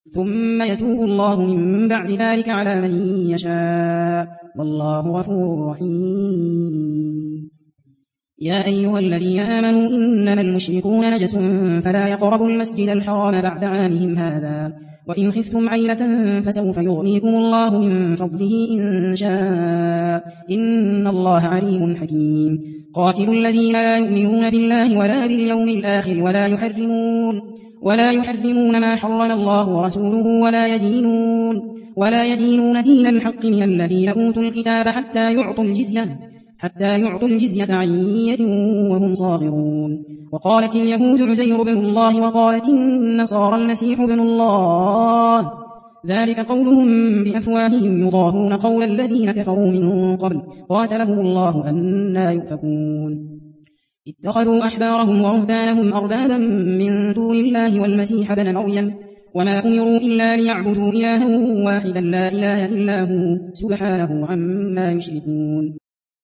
ثم يتوب الله من بعد ذلك على من يشاء والله غفور رحيم. يا أيها الذين آمنوا إنما المشركون نجس فلا يقربوا المسجد الحرام بعد عامهم هذا وإن خفتم عيلة فسوف يغنيكم الله من فضله إن شاء إن الله عليم حكيم. قاتلوا الذين لا يؤمنون بالله ولا باليوم الآخر ولا يحرمون ما حرم الله ورسوله ولا يدينون دين الحق من الذين أوتوا الكتاب حتى يعطوا الجزية عن يد وهم صاغرون. وقالت اليهود عزير بن الله وقالت النصارى المسيح بن الله ذلك قولهم بأفواههم يضاهون قول الذين كفروا من قبل قاتلهم الله أنى يؤفكون. اتخذوا أحبارهم ورهبانهم أربابا من دون الله والمسيح ابن مريم وما أمروا إلا ليعبدوا إلها واحدا لا إله إلا هو سبحانه عما يشركون.